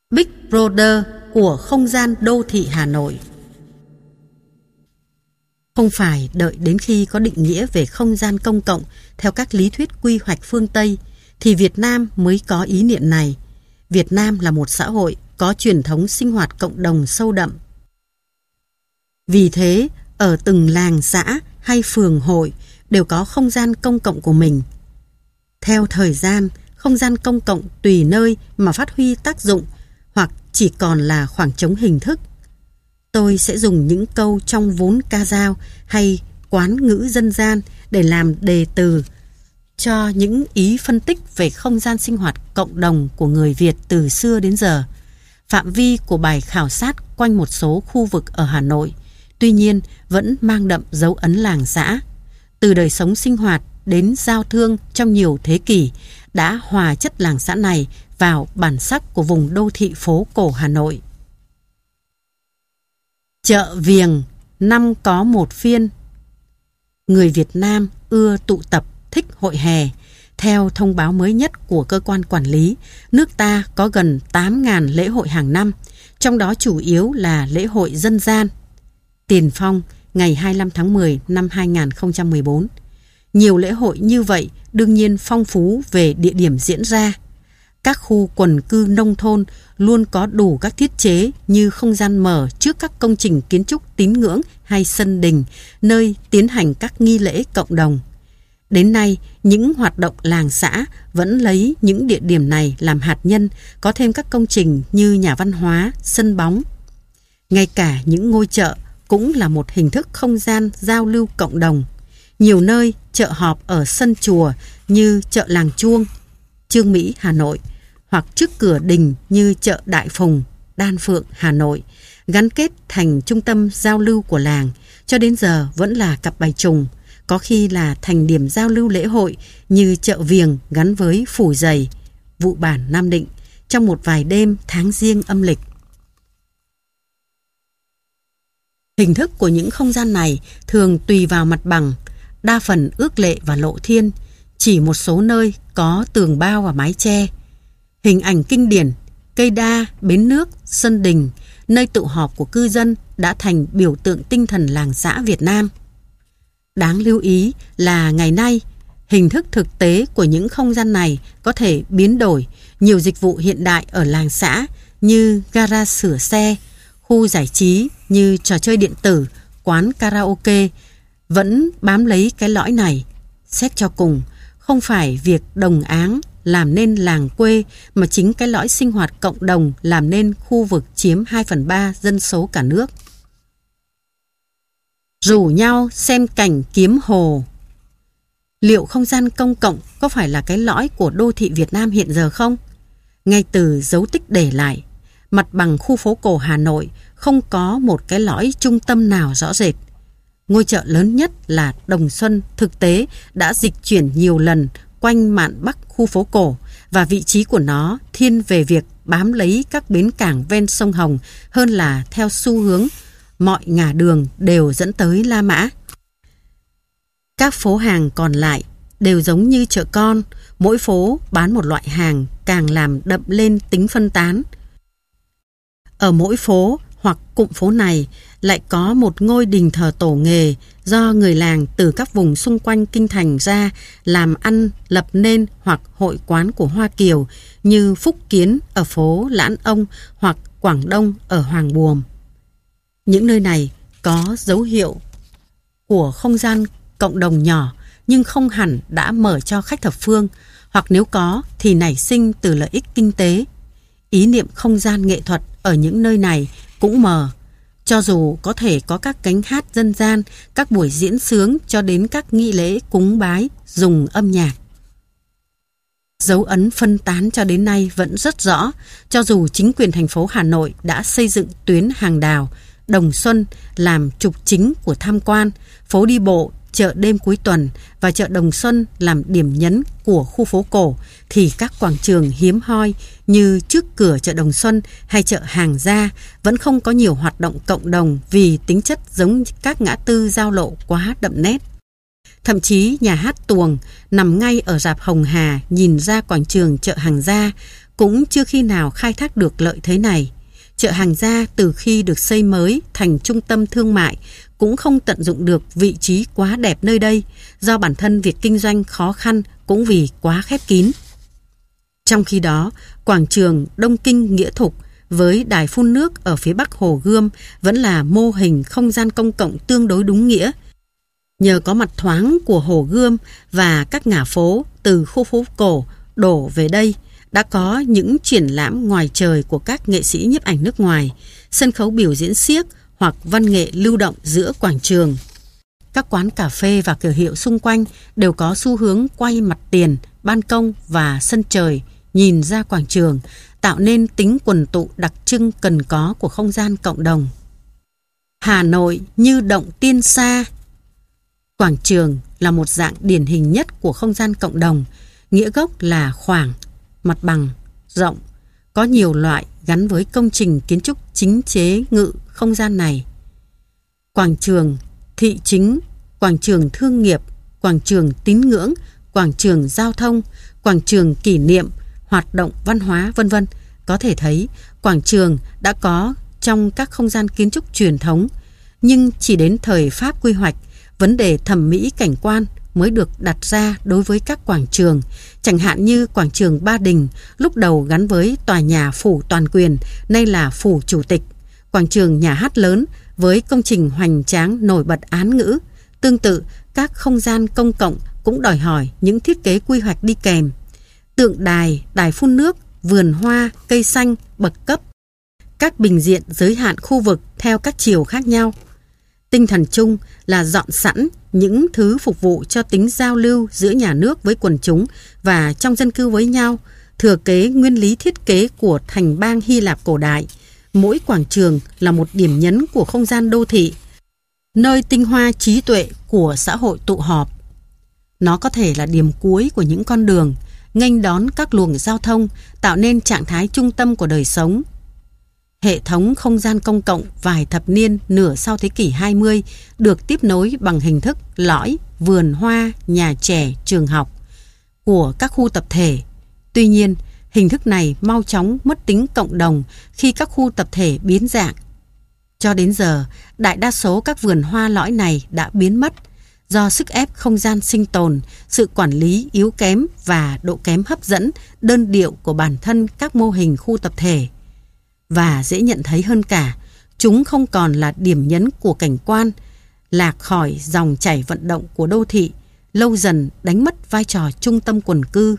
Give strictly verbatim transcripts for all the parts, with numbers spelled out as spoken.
Big Brother của không gian đô thị Hà Nội. Không phải đợi đến khi có định nghĩa về không gian công cộng theo các lý thuyết quy hoạch phương Tây thì Việt Nam mới có ý niệm này. Việt Nam là một xã hội có truyền thống sinh hoạt cộng đồng sâu đậm. Vì thế, ở từng làng xã hay phường hội đều có không gian công cộng của mình. Theo thời gian, không gian công cộng tùy nơi mà phát huy tác dụng hoặc chỉ còn là khoảng trống hình thức. Tôi sẽ dùng những câu trong vốn ca dao hay quán ngữ dân gian để làm đề từ cho những ý phân tích về không gian sinh hoạt cộng đồng của người Việt từ xưa đến giờ. Phạm vi của bài khảo sát quanh một số khu vực ở Hà Nội, tuy nhiên vẫn mang đậm dấu ấn làng xã. Từ đời sống sinh hoạt đến giao thương trong nhiều thế kỷ đã hòa chất làng xã này vào bản sắc của vùng đô thị phố cổ Hà Nội. Chợ Viềng, năm có một phiên. Người Việt Nam ưa tụ tập, thích hội hè. Theo thông báo mới nhất của cơ quan quản lý, nước ta có gần tám nghìn lễ hội hàng năm, trong đó chủ yếu là lễ hội dân gian. Tiền Phong, ngày hai mươi lăm tháng mười năm hai nghìn không trăm mười bốn. Nhiều lễ hội như vậy đương nhiên phong phú về địa điểm diễn ra. Các khu quần cư nông thôn luôn có đủ các thiết chế như không gian mở trước các công trình kiến trúc tín ngưỡng hay sân đình, nơi tiến hành các nghi lễ cộng đồng. Đến nay, những hoạt động làng xã vẫn lấy những địa điểm này làm hạt nhân, có thêm các công trình như nhà văn hóa, sân bóng. Ngay cả những ngôi chợ cũng là một hình thức không gian giao lưu cộng đồng. Nhiều nơi chợ họp ở sân chùa như chợ Làng Chuông, Chương Mỹ, Hà Nội, hoặc trước cửa đình như chợ Đại Phùng, Đan Phượng, Hà Nội, gắn kết thành trung tâm giao lưu của làng, cho đến giờ vẫn là cặp bài trùng, có khi là thành điểm giao lưu lễ hội như chợ Viềng gắn với Phủ Giày, Vụ Bản, Nam Định, trong một vài đêm tháng Giêng âm lịch. Hình thức của những không gian này thường tùy vào mặt bằng, đa phần ước lệ và lộ thiên, chỉ một số nơi có tường bao và mái che. Hình ảnh kinh điển, cây đa, bến nước, sân đình, nơi tụ họp của cư dân đã thành biểu tượng tinh thần làng xã Việt Nam. Đáng lưu ý là ngày nay, hình thức thực tế của những không gian này có thể biến đổi. Nhiều dịch vụ hiện đại ở làng xã như gara sửa xe, khu giải trí như trò chơi điện tử, quán karaoke vẫn bám lấy cái lõi này. Xét cho cùng, không phải việc đồng áng làm nên làng quê mà chính cái lõi sinh hoạt cộng đồng làm nên khu vực chiếm hai phần ba dân số cả nước. Rủ nhau xem cảnh kiếm hồ. Liệu không gian công cộng có phải là cái lõi của đô thị Việt Nam hiện giờ không? Ngay từ dấu tích để lại, mặt bằng khu phố cổ Hà Nội không có một cái lõi trung tâm nào rõ rệt. Ngôi chợ lớn nhất là Đồng Xuân thực tế đã dịch chuyển nhiều lần quanh mạn bắc khu phố cổ, và vị trí của nó thiên về việc bám lấy các bến cảng ven sông Hồng hơn là theo xu hướng mọi ngả đường đều dẫn tới La Mã. Các phố hàng còn lại đều giống như chợ con, mỗi phố bán một loại hàng càng làm đậm lên tính phân tán. Ở mỗi phố hoặc cụm phố này lại có một ngôi đình thờ tổ nghề do người làng từ các vùng xung quanh kinh thành ra làm ăn lập nên, hoặc hội quán của Hoa Kiều như Phúc Kiến ở phố Lãn Ông hoặc Quảng Đông ở Hoàng Buồm. Những nơi này có dấu hiệu của không gian cộng đồng nhỏ nhưng không hẳn đã mở cho khách thập phương, hoặc nếu có thì nảy sinh từ lợi ích kinh tế. Ý niệm không gian nghệ thuật ở những nơi này cũng mờ, cho dù có thể có các cánh hát dân gian, các buổi diễn xướng cho đến các nghi lễ cúng bái dùng âm nhạc. Dấu ấn phân tán cho đến nay vẫn rất rõ, cho dù chính quyền thành phố Hà Nội đã xây dựng tuyến hàng đào, Đồng Xuân làm trục chính của tham quan, phố đi bộ, chợ đêm cuối tuần và chợ Đồng Xuân làm điểm nhấn của khu phố cổ, thì các quảng trường hiếm hoi như trước cửa chợ Đồng Xuân hay chợ Hàng Gia vẫn không có nhiều hoạt động cộng đồng vì tính chất giống các ngã tư giao lộ quá đậm nét. Thậm chí nhà hát tuồng nằm ngay ở rạp Hồng Hà nhìn ra quảng trường chợ Hàng Gia cũng chưa khi nào khai thác được lợi thế này. Chợ Hàng Gia từ khi được xây mới thành trung tâm thương mại cũng không tận dụng được vị trí quá đẹp nơi đây, do bản thân việc kinh doanh khó khăn cũng vì quá khép kín. Trong khi đó, quảng trường Đông Kinh Nghĩa Thục với đài phun nước ở phía bắc Hồ Gươm vẫn là mô hình không gian công cộng tương đối đúng nghĩa. Nhờ có mặt thoáng của Hồ Gươm và các ngả phố từ khu phố cổ đổ về đây, đã có những triển lãm ngoài trời của các nghệ sĩ nhiếp ảnh nước ngoài, sân khấu biểu diễn xiếc hoặc văn nghệ lưu động giữa quảng trường. Các quán cà phê và cửa hiệu xung quanh đều có xu hướng quay mặt tiền, ban công và sân trời nhìn ra quảng trường, tạo nên tính quần tụ đặc trưng cần có của không gian cộng đồng. Hà Nội như động tiên sa. Quảng trường là một dạng điển hình nhất của không gian cộng đồng, nghĩa gốc là khoảng, mặt bằng, rộng, có nhiều loại gắn với công trình kiến trúc chính chế ngự không gian này. Quảng trường thị chính, quảng trường thương nghiệp, quảng trường tín ngưỡng, quảng trường giao thông, quảng trường kỷ niệm, hoạt động văn hóa vân vân. Có thể thấy quảng trường đã có trong các không gian kiến trúc truyền thống, nhưng chỉ đến thời Pháp quy hoạch, vấn đề thẩm mỹ cảnh quan mới được đặt ra đối với các quảng trường, chẳng hạn như quảng trường Ba Đình, lúc đầu gắn với tòa nhà phủ toàn quyền, nay là phủ chủ tịch, quảng trường Nhà hát lớn với công trình hoành tráng nổi bật án ngữ. Tương tự, các không gian công cộng cũng đòi hỏi những thiết kế quy hoạch đi kèm. Tượng đài, đài phun nước, vườn hoa, cây xanh, bậc cấp. Các bình diện giới hạn khu vực theo các chiều khác nhau. Tinh thần chung là dọn sẵn những thứ phục vụ cho tính giao lưu giữa nhà nước với quần chúng và trong dân cư với nhau, thừa kế nguyên lý thiết kế của thành bang Hy Lạp cổ đại. Mỗi quảng trường là một điểm nhấn của không gian đô thị, nơi tinh hoa trí tuệ của xã hội tụ họp. Nó có thể là điểm cuối của những con đường, nghênh đón các luồng giao thông, tạo nên trạng thái trung tâm của đời sống. Hệ thống không gian công cộng vài thập niên nửa sau thế kỷ hai mươi được tiếp nối bằng hình thức lõi, vườn hoa, nhà trẻ, trường học của các khu tập thể. Tuy nhiên, hình thức này mau chóng mất tính cộng đồng khi các khu tập thể biến dạng. Cho đến giờ, đại đa số các vườn hoa lõi này đã biến mất do sức ép không gian sinh tồn, sự quản lý yếu kém và độ kém hấp dẫn, đơn điệu của bản thân các mô hình khu tập thể. Và dễ nhận thấy hơn cả, chúng không còn là điểm nhấn của cảnh quan, lạc khỏi dòng chảy vận động của đô thị, lâu dần đánh mất vai trò trung tâm quần cư.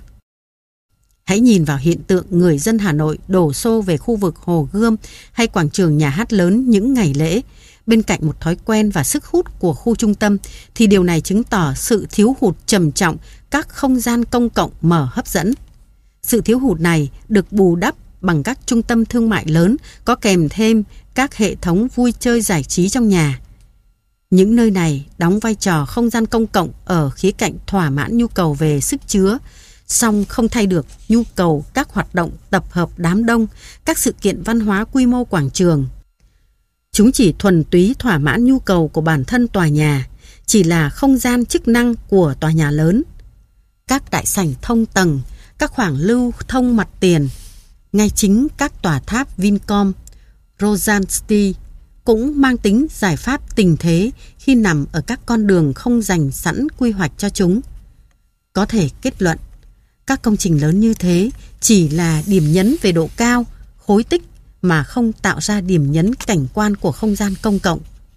Hãy nhìn vào hiện tượng người dân Hà Nội đổ xô về khu vực Hồ Gươm hay quảng trường Nhà hát lớn những ngày lễ. Bên cạnh một thói quen và sức hút của khu trung tâm, thì điều này chứng tỏ sự thiếu hụt trầm trọng các không gian công cộng mở hấp dẫn. Sự thiếu hụt này được bù đắp bằng các trung tâm thương mại lớn có kèm thêm các hệ thống vui chơi giải trí trong nhà. Những nơi này đóng vai trò không gian công cộng ở khía cạnh thỏa mãn nhu cầu về sức chứa, song không thay được nhu cầu các hoạt động tập hợp đám đông, các sự kiện văn hóa quy mô quảng trường. Chúng chỉ thuần túy thỏa mãn nhu cầu của bản thân tòa nhà, chỉ là không gian chức năng của tòa nhà lớn. Các đại sảnh thông tầng, các khoảng lưu thông mặt tiền, ngay chính các tòa tháp Vincom, Rosensti cũng mang tính giải pháp tình thế khi nằm ở các con đường không dành sẵn quy hoạch cho chúng. Có thể kết luận, các công trình lớn như thế chỉ là điểm nhấn về độ cao, khối tích mà không tạo ra điểm nhấn cảnh quan của không gian công cộng.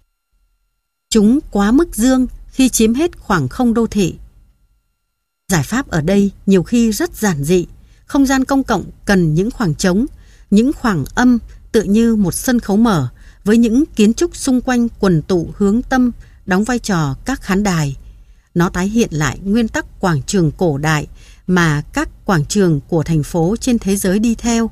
Chúng quá mức dương khi chiếm hết khoảng không đô thị. Giải pháp ở đây nhiều khi rất giản dị. Không gian công cộng cần những khoảng trống, những khoảng âm tựa như một sân khấu mở với những kiến trúc xung quanh quần tụ hướng tâm đóng vai trò các khán đài. Nó tái hiện lại nguyên tắc quảng trường cổ đại mà các quảng trường của thành phố trên thế giới đi theo.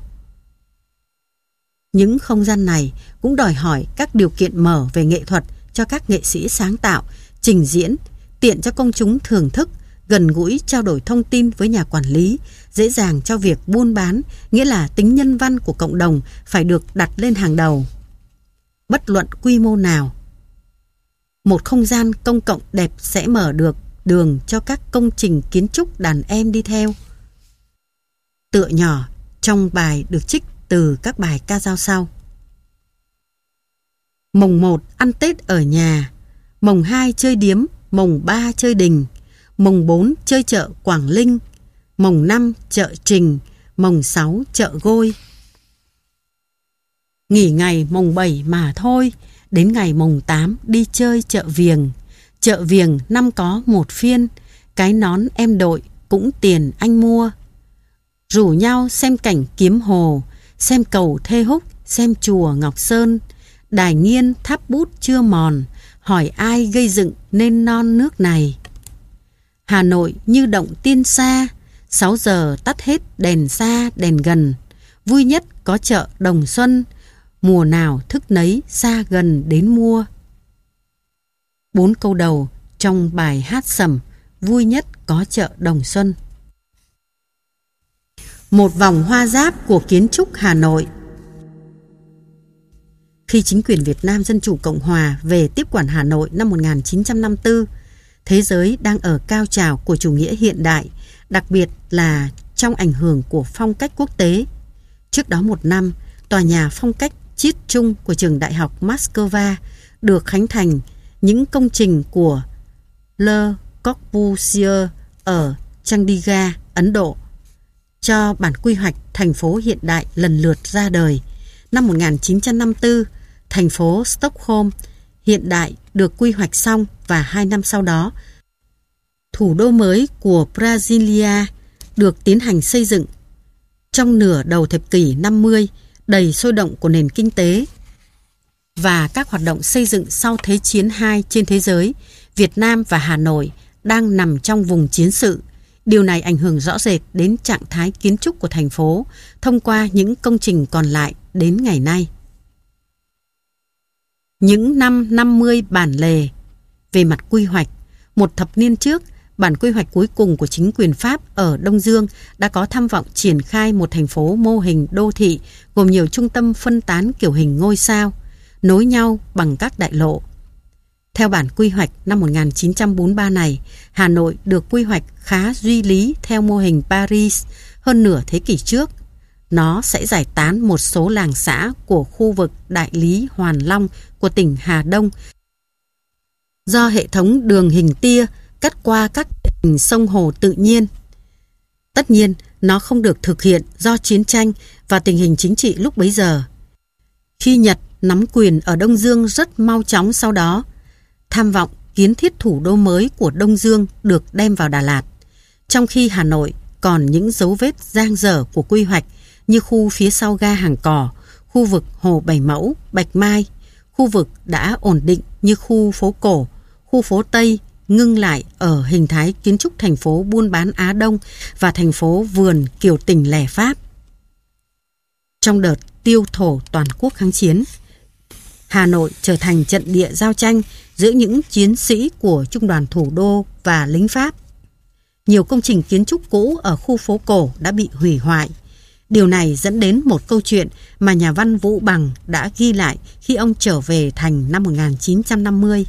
Những không gian này cũng đòi hỏi các điều kiện mở về nghệ thuật cho các nghệ sĩ sáng tạo, trình diễn, tiện cho công chúng thưởng thức, gần gũi trao đổi thông tin với nhà quản lý, dễ dàng cho việc buôn bán, nghĩa là tính nhân văn của cộng đồng phải được đặt lên hàng đầu. Bất luận quy mô nào, một không gian công cộng đẹp sẽ mở được đường cho các công trình kiến trúc đàn em đi theo. Tựa nhỏ trong bài được trích từ các bài ca dao sau. Mồng một ăn Tết ở nhà, mồng hai chơi điếm, mồng ba chơi đình, mồng bốn chơi chợ Quảng Linh, mồng năm chợ Trình, mồng sáu chợ Gôi. Nghỉ ngày mồng bảy mà thôi, đến ngày mồng tám đi chơi chợ Viềng. Chợ Viềng năm có một phiên, cái nón em đội cũng tiền anh mua. Rủ nhau xem cảnh Kiếm Hồ, xem cầu Thê Húc, xem chùa Ngọc Sơn. Đài nghiên tháp bút chưa mòn, hỏi ai gây dựng nên non nước này. Hà Nội như động tiên xa, sáu giờ tắt hết đèn xa đèn gần. Vui nhất có chợ Đồng Xuân, mùa nào thức nấy xa gần đến mua. Bốn câu đầu trong bài hát sầm Vui nhất có chợ Đồng Xuân. Một vòng hoa giáp của kiến trúc Hà Nội. Khi chính quyền Việt Nam Dân Chủ Cộng Hòa về tiếp quản Hà Nội năm một nghìn chín trăm năm mươi tư, thế giới đang ở cao trào của chủ nghĩa hiện đại, đặc biệt là trong ảnh hưởng của phong cách quốc tế. Trước đó một năm, tòa nhà phong cách chiết trung của trường đại học Moscow được khánh thành. Những công trình của Le Corbusier ở Chandigarh, Ấn Độ cho bản quy hoạch thành phố hiện đại lần lượt ra đời. Năm một nghìn chín trăm năm mươi tư, thành phố Stockholm hiện đại được quy hoạch xong và hai năm sau đó, thủ đô mới của Brasilia được tiến hành xây dựng. Trong nửa đầu thập kỷ năm mươi, đầy sôi động của nền kinh tế và các hoạt động xây dựng sau Thế chiến hai trên thế giới, Việt Nam và Hà Nội đang nằm trong vùng chiến sự. Điều này ảnh hưởng rõ rệt đến trạng thái kiến trúc của thành phố thông qua những công trình còn lại đến ngày nay. Những năm năm mươi bản lề. Về mặt quy hoạch, một thập niên trước, bản quy hoạch cuối cùng của chính quyền Pháp ở Đông Dương đã có tham vọng triển khai một thành phố mô hình đô thị gồm nhiều trung tâm phân tán kiểu hình ngôi sao, nối nhau bằng các đại lộ. Theo bản quy hoạch năm một nghìn chín trăm bốn mươi ba này, Hà Nội được quy hoạch khá duy lý theo mô hình Paris hơn nửa thế kỷ trước. Nó sẽ giải tán một số làng xã của khu vực Đại Lý Hoàn Long của tỉnh Hà Đông do hệ thống đường hình tia cắt qua các hình sông hồ tự nhiên. Tất nhiên, nó không được thực hiện do chiến tranh và tình hình chính trị lúc bấy giờ. Khi Nhật nắm quyền ở Đông Dương rất mau chóng sau đó, tham vọng kiến thiết thủ đô mới của Đông Dương được đem vào Đà Lạt, trong khi Hà Nội còn những dấu vết dang dở của quy hoạch như khu phía sau ga Hàng Cỏ, khu vực Hồ Bảy Mẫu, Bạch Mai, khu vực đã ổn định như khu phố cổ, khu phố Tây ngưng lại ở hình thái kiến trúc thành phố buôn bán Á Đông và thành phố vườn kiểu tỉnh lẻ Pháp. Trong đợt tiêu thổ toàn quốc kháng chiến, Hà Nội trở thành trận địa giao tranh giữa những chiến sĩ của Trung đoàn Thủ đô và lính Pháp. Nhiều công trình kiến trúc cũ ở khu phố cổ đã bị hủy hoại. Điều này dẫn đến một câu chuyện mà nhà văn Vũ Bằng đã ghi lại khi ông trở về thành năm một nghìn chín trăm năm mươi.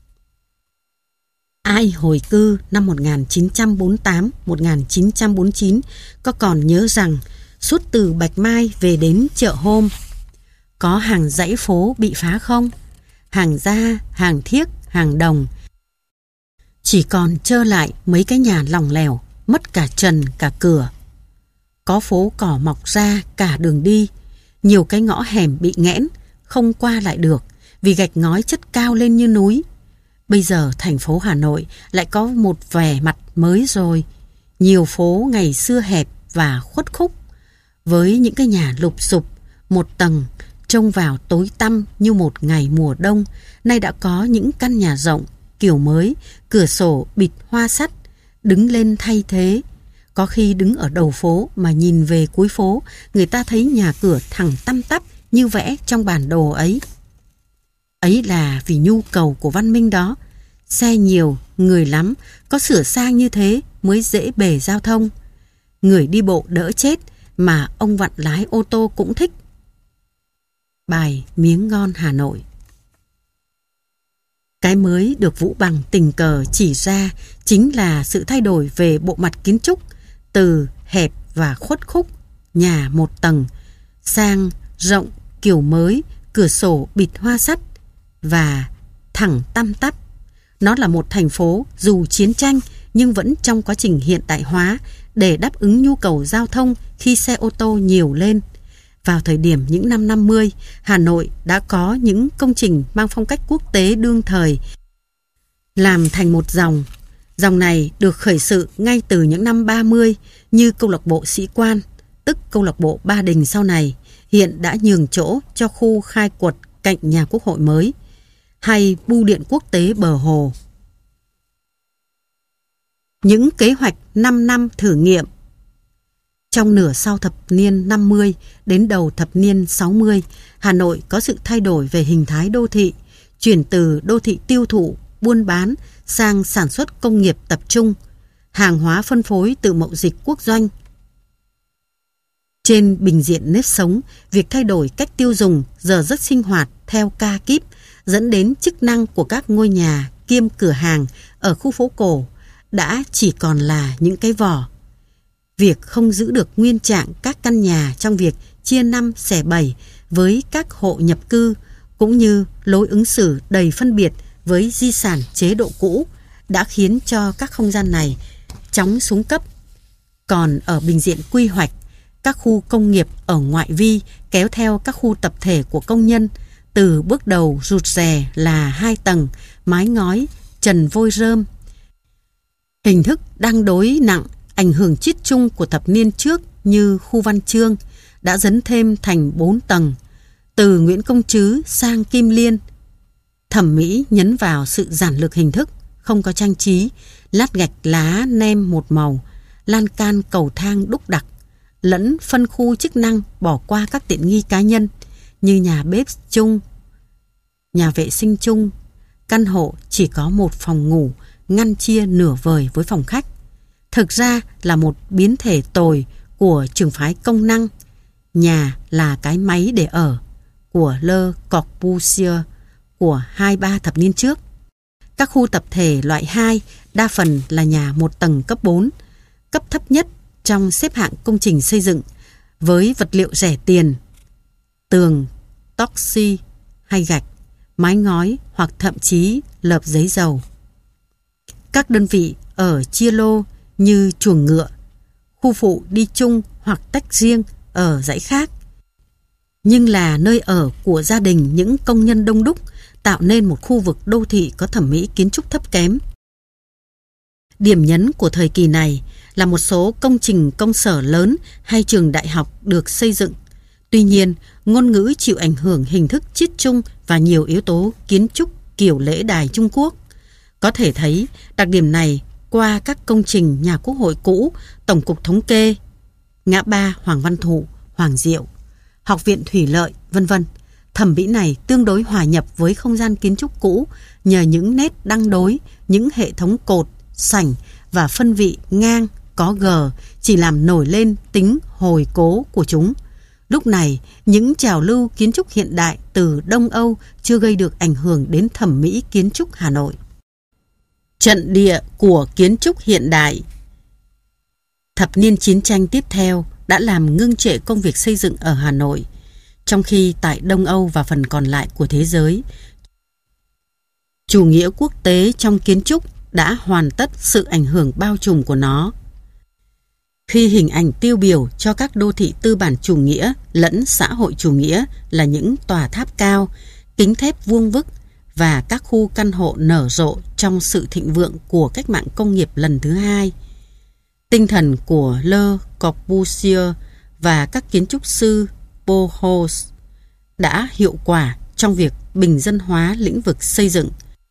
Ai hồi cư năm một nghìn chín trăm bốn mươi tám đến một nghìn chín trăm bốn mươi chín có còn nhớ rằng suốt từ Bạch Mai về đến chợ Hôm, có hàng dãy phố bị phá không? Hàng gia, hàng thiếc, hàng đồng. Chỉ còn trơ lại mấy cái nhà lỏng lẻo, mất cả trần cả cửa. Có phố cỏ mọc ra cả đường đi, nhiều cái ngõ hẻm bị nghẽn, không qua lại được vì gạch ngói chất cao lên như núi. Bây giờ thành phố Hà Nội lại có một vẻ mặt mới rồi. Nhiều phố ngày xưa hẹp và khuất khúc, với những cái nhà lụp xụp, một tầng, trông vào tối tăm như một ngày mùa đông, nay đã có những căn nhà rộng, kiểu mới, cửa sổ bịt hoa sắt, đứng lên thay thế. Có khi đứng ở đầu phố mà nhìn về cuối phố, người ta thấy nhà cửa thẳng tăm tắp như vẽ trong bản đồ ấy. Ấy là vì nhu cầu của văn minh đó. Xe nhiều, người lắm, có sửa sang như thế mới dễ bề giao thông. Người đi bộ đỡ chết mà ông vặn lái ô tô cũng thích. Bài Miếng ngon Hà Nội. Cái mới được Vũ Bằng tình cờ chỉ ra chính là sự thay đổi về bộ mặt kiến trúc, từ hẹp và khuất khúc nhà một tầng, sang rộng kiểu mới, cửa sổ bịt hoa sắt và thẳng tăm tắp. Nó là một thành phố dù chiến tranh nhưng vẫn trong quá trình hiện đại hóa để đáp ứng nhu cầu giao thông khi xe ô tô nhiều lên. Vào thời điểm những năm năm mươi, Hà Nội đã có những công trình mang phong cách quốc tế đương thời làm thành một dòng. Dòng này được khởi sự ngay từ những năm ba mươi như câu lạc bộ Sĩ Quan, tức câu lạc bộ Ba Đình sau này, hiện đã nhường chỗ cho khu khai quật cạnh nhà Quốc hội mới, hay bưu điện quốc tế bờ hồ. Những kế hoạch năm năm thử nghiệm. Trong nửa sau thập niên năm mươi đến đầu thập niên sáu mươi, Hà Nội có sự thay đổi về hình thái đô thị, chuyển từ đô thị tiêu thụ, buôn bán sang sản xuất công nghiệp tập trung, hàng hóa phân phối từ mậu dịch quốc doanh. Trên bình diện nếp sống, việc thay đổi cách tiêu dùng, giờ giấc sinh hoạt theo ca kíp dẫn đến chức năng của các ngôi nhà kiêm cửa hàng ở khu phố cổ đã chỉ còn là những cái vỏ. Việc không giữ được nguyên trạng các căn nhà trong việc chia năm xẻ bảy với các hộ nhập cư cũng như lối ứng xử đầy phân biệt với di sản chế độ cũ đã khiến cho các không gian này chóng xuống cấp. Còn ở bình diện quy hoạch, các khu công nghiệp ở ngoại vi kéo theo các khu tập thể của công nhân, từ bước đầu rụt rè là hai tầng, mái ngói, trần vôi rơm. Hình thức đang đối nặng, ảnh hưởng chiết chung của thập niên trước như khu Văn Chương đã dấn thêm thành bốn tầng, từ Nguyễn Công Trứ sang Kim Liên. Thẩm mỹ nhấn vào sự giản lược hình thức, không có trang trí, lát gạch lá nem một màu, lan can cầu thang đúc đặc, lẫn phân khu chức năng bỏ qua các tiện nghi cá nhân như nhà bếp chung, nhà vệ sinh chung. Căn hộ chỉ có một phòng ngủ, ngăn chia nửa vời với phòng khách. Thực ra là một biến thể tồi của trường phái công năng. Nhà là cái máy để ở của Le Corbusier của hai ba thập niên trước. Các khu tập thể loại hai đa phần là nhà một tầng cấp bốn, cấp thấp nhất trong xếp hạng công trình xây dựng, với vật liệu rẻ tiền, tường, toxi hay gạch, mái ngói hoặc thậm chí lợp giấy dầu. Các đơn vị ở chia lô như chuồng ngựa, khu phụ đi chung hoặc tách riêng ở dãy khác, nhưng là nơi ở của gia đình những công nhân đông đúc, tạo nên một khu vực đô thị có thẩm mỹ kiến trúc thấp kém. Điểm nhấn của thời kỳ này là một số công trình công sở lớn hay trường đại học được xây dựng. Tuy nhiên, ngôn ngữ chịu ảnh hưởng hình thức chiết chung và nhiều yếu tố kiến trúc kiểu lễ đài Trung Quốc. Có thể thấy đặc điểm này qua các công trình nhà Quốc hội cũ, Tổng cục Thống kê, ngã ba Hoàng Văn Thụ, Hoàng Diệu, Học viện Thủy lợi, vân vân. Thẩm mỹ này tương đối hòa nhập với không gian kiến trúc cũ nhờ những nét đăng đối, những hệ thống cột, sảnh và phân vị ngang có gờ chỉ làm nổi lên tính hồi cố của chúng. Lúc này, những trào lưu kiến trúc hiện đại từ Đông Âu chưa gây được ảnh hưởng đến thẩm mỹ kiến trúc Hà Nội. Trận địa của kiến trúc hiện đại. Thập niên chiến tranh tiếp theo đã làm ngưng trệ công việc xây dựng ở Hà Nội, trong khi tại Đông Âu và phần còn lại của thế giới, chủ nghĩa quốc tế trong kiến trúc đã hoàn tất sự ảnh hưởng bao trùm của nó. Khi hình ảnh tiêu biểu cho các đô thị tư bản chủ nghĩa lẫn xã hội chủ nghĩa là những tòa tháp cao, kính thép vuông vức và các khu căn hộ nở rộ trong sự thịnh vượng của cách mạng công nghiệp lần thứ hai, tinh thần của Le Corbusier và các kiến trúc sư Bauhaus đã hiệu quả trong việc bình dân hóa lĩnh vực xây dựng,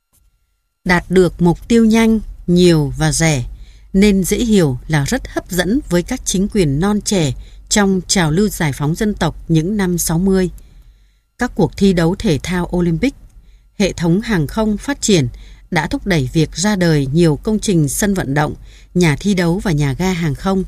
đạt được mục tiêu nhanh, nhiều và rẻ, nên dễ hiểu là rất hấp dẫn với các chính quyền non trẻ trong trào lưu giải phóng dân tộc những năm sáu mươi. Các cuộc thi đấu thể thao Olympic, hệ thống hàng không phát triển đã thúc đẩy việc ra đời nhiều công trình sân vận động, nhà thi đấu và nhà ga hàng không.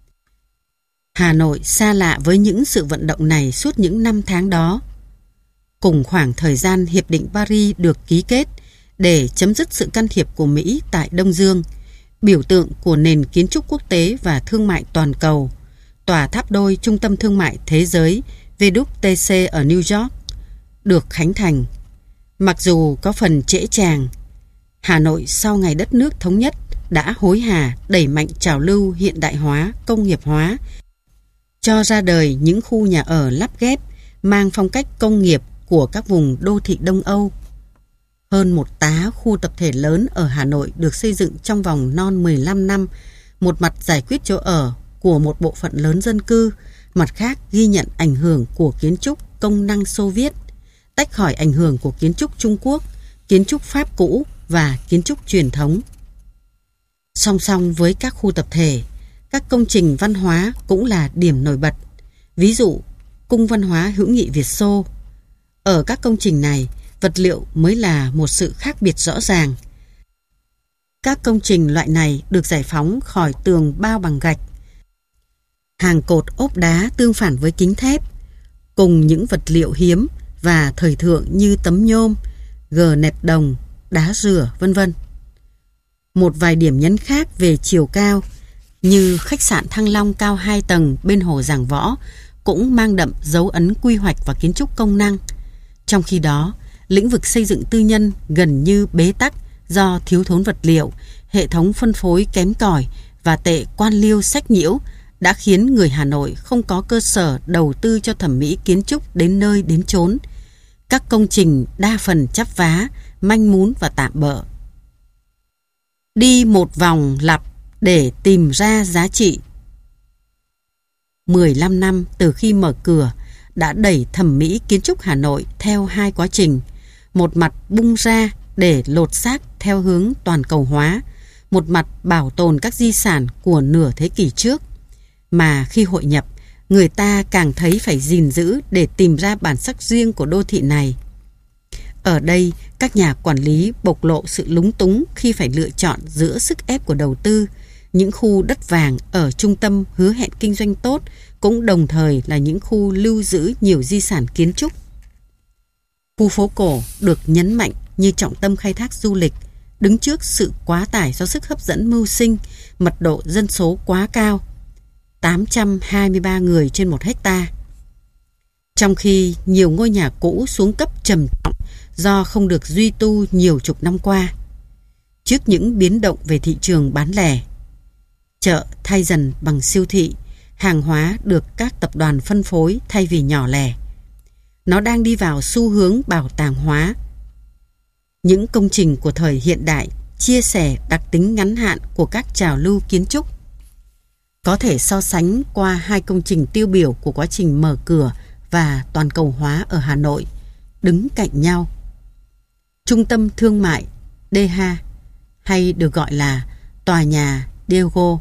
Hà Nội xa lạ với những sự vận động này suốt những năm tháng đó. Cùng khoảng thời gian Hiệp định Paris được ký kết để chấm dứt sự can thiệp của Mỹ tại Đông Dương, biểu tượng của nền kiến trúc quốc tế và thương mại toàn cầu, tòa tháp đôi Trung tâm Thương mại Thế giới vê kép tê xê ở New York được khánh thành. Mặc dù có phần trễ tràng, Hà Nội sau ngày đất nước thống nhất đã hối hả đẩy mạnh trào lưu hiện đại hóa, công nghiệp hóa, cho ra đời những khu nhà ở lắp ghép mang phong cách công nghiệp của các vùng đô thị Đông Âu. Hơn một tá khu tập thể lớn ở Hà Nội được xây dựng trong vòng non mười lăm năm, một mặt giải quyết chỗ ở của một bộ phận lớn dân cư, mặt khác ghi nhận ảnh hưởng của kiến trúc công năng Xô Viết, tách khỏi ảnh hưởng của kiến trúc Trung Quốc, kiến trúc Pháp cũ và kiến trúc truyền thống. Song song với các khu tập thể, các công trình văn hóa cũng là điểm nổi bật. Ví dụ, Cung văn hóa hữu nghị Việt Xô. Ở các công trình này, vật liệu mới là một sự khác biệt rõ ràng. Các công trình loại này được giải phóng khỏi tường bao bằng gạch, hàng cột ốp đá tương phản với kính thép, cùng những vật liệu hiếm và thời thượng như tấm nhôm, gờ nẹp đồng, đá rửa, vân vân. Một vài điểm nhấn khác về chiều cao, như khách sạn Thăng Long cao hai tầng bên hồ Giảng Võ, cũng mang đậm dấu ấn quy hoạch và kiến trúc công năng. Trong khi đó, lĩnh vực xây dựng tư nhân gần như bế tắc do thiếu thốn vật liệu, hệ thống phân phối kém cỏi và tệ quan liêu sách nhiễu đã khiến người Hà Nội không có cơ sở đầu tư cho thẩm mỹ kiến trúc đến nơi đến chốn. Các công trình đa phần chắp vá, manh mún và tạm bợ. Đi một vòng lặp để tìm ra giá trị. mười lăm năm từ khi mở cửa đã đẩy thẩm mỹ kiến trúc Hà Nội theo hai quá trình. Một mặt bung ra để lột xác theo hướng toàn cầu hóa, một mặt bảo tồn các di sản của nửa thế kỷ trước. Mà khi hội nhập, người ta càng thấy phải gìn giữ để tìm ra bản sắc riêng của đô thị này. Ở đây, các nhà quản lý bộc lộ sự lúng túng khi phải lựa chọn giữa sức ép của đầu tư. Những khu đất vàng ở trung tâm hứa hẹn kinh doanh tốt cũng đồng thời là những khu lưu giữ nhiều di sản kiến trúc. Khu phố cổ được nhấn mạnh như trọng tâm khai thác du lịch, đứng trước sự quá tải do sức hấp dẫn mưu sinh, mật độ dân số quá cao, tám trăm hai mươi ba người trên một hecta. Trong khi nhiều ngôi nhà cũ xuống cấp trầm trọng do không được duy tu nhiều chục năm qua. Trước những biến động về thị trường bán lẻ, chợ thay dần bằng siêu thị, hàng hóa được các tập đoàn phân phối thay vì nhỏ lẻ. Nó đang đi vào xu hướng bảo tàng hóa. Những công trình của thời hiện đại chia sẻ đặc tính ngắn hạn của các trào lưu kiến trúc. Có thể so sánh qua hai công trình tiêu biểu của quá trình mở cửa và toàn cầu hóa ở Hà Nội, đứng cạnh nhau. Trung tâm Thương mại đê hát, hay được gọi là Tòa nhà Diego,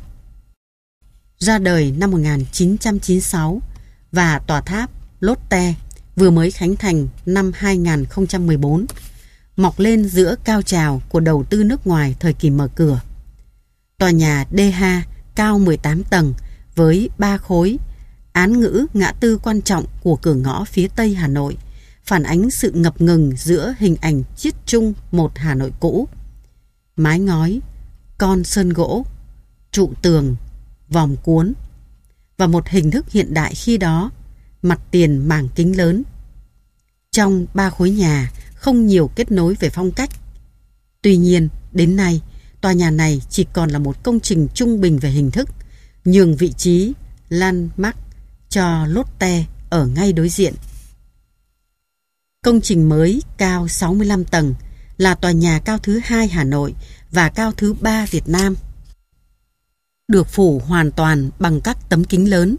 ra đời năm một nghìn chín trăm chín mươi sáu, và tòa tháp Lotte vừa mới khánh thành năm hai nghìn không trăm mười bốn, mọc lên giữa cao trào của đầu tư nước ngoài thời kỳ mở cửa. Tòa nhà đê hát cao mười tám tầng với ba khối, án ngữ ngã tư quan trọng của cửa ngõ phía Tây Hà Nội, phản ánh sự ngập ngừng giữa hình ảnh chiết chung một Hà Nội cũ. Mái ngói, con sơn gỗ, trụ tường, vòm cuốn, và một hình thức hiện đại khi đó, mặt tiền mảng kính lớn. Trong ba khối nhà không nhiều kết nối về phong cách. Tuy nhiên, đến nay, tòa nhà này chỉ còn là một công trình trung bình về hình thức, nhường vị trí landmark cho Lotte ở ngay đối diện. Công trình mới cao sáu mươi lăm tầng, là tòa nhà cao thứ hai Hà Nội và cao thứ ba Việt Nam. Được phủ hoàn toàn bằng các tấm kính lớn.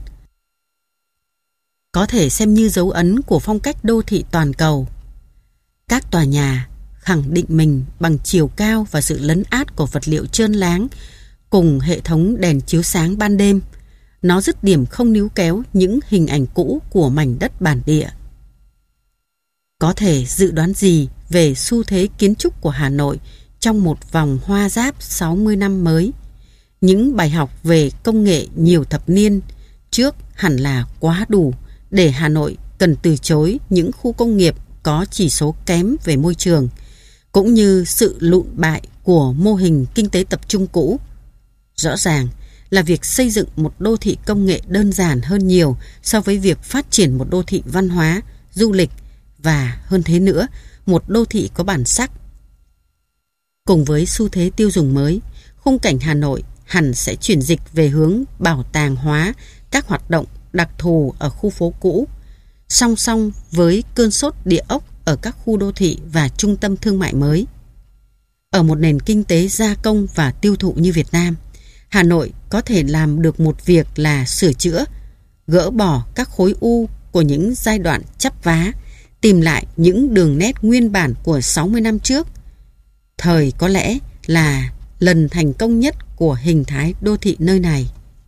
Có thể xem như dấu ấn của phong cách đô thị toàn cầu. Các tòa nhà khẳng định mình bằng chiều cao và sự lấn át của vật liệu trơn láng cùng hệ thống đèn chiếu sáng ban đêm. Nó dứt điểm không níu kéo những hình ảnh cũ của mảnh đất bản địa. Có thể dự đoán gì về xu thế kiến trúc của Hà Nội trong một vòng hoa giáp sáu mươi năm mới? Những bài học về công nghệ nhiều thập niên trước hẳn là quá đủ để Hà Nội cần từ chối những khu công nghiệp có chỉ số kém về môi trường, cũng như sự lụn bại của mô hình kinh tế tập trung cũ. Rõ ràng, là việc xây dựng một đô thị công nghệ đơn giản hơn nhiều so với việc phát triển một đô thị văn hóa, du lịch và hơn thế nữa, một đô thị có bản sắc. Cùng với xu thế tiêu dùng mới, khung cảnh Hà Nội hẳn sẽ chuyển dịch về hướng bảo tàng hóa các hoạt động đặc thù ở khu phố cũ, song song với cơn sốt địa ốc ở các khu đô thị và trung tâm thương mại mới. Ở một nền kinh tế gia công và tiêu thụ như Việt Nam, Hà Nội có thể làm được một việc là sửa chữa, gỡ bỏ các khối u của những giai đoạn chắp vá, tìm lại những đường nét nguyên bản của sáu mươi năm trước. Thời có lẽ là lần thành công nhất của hình thái đô thị nơi này.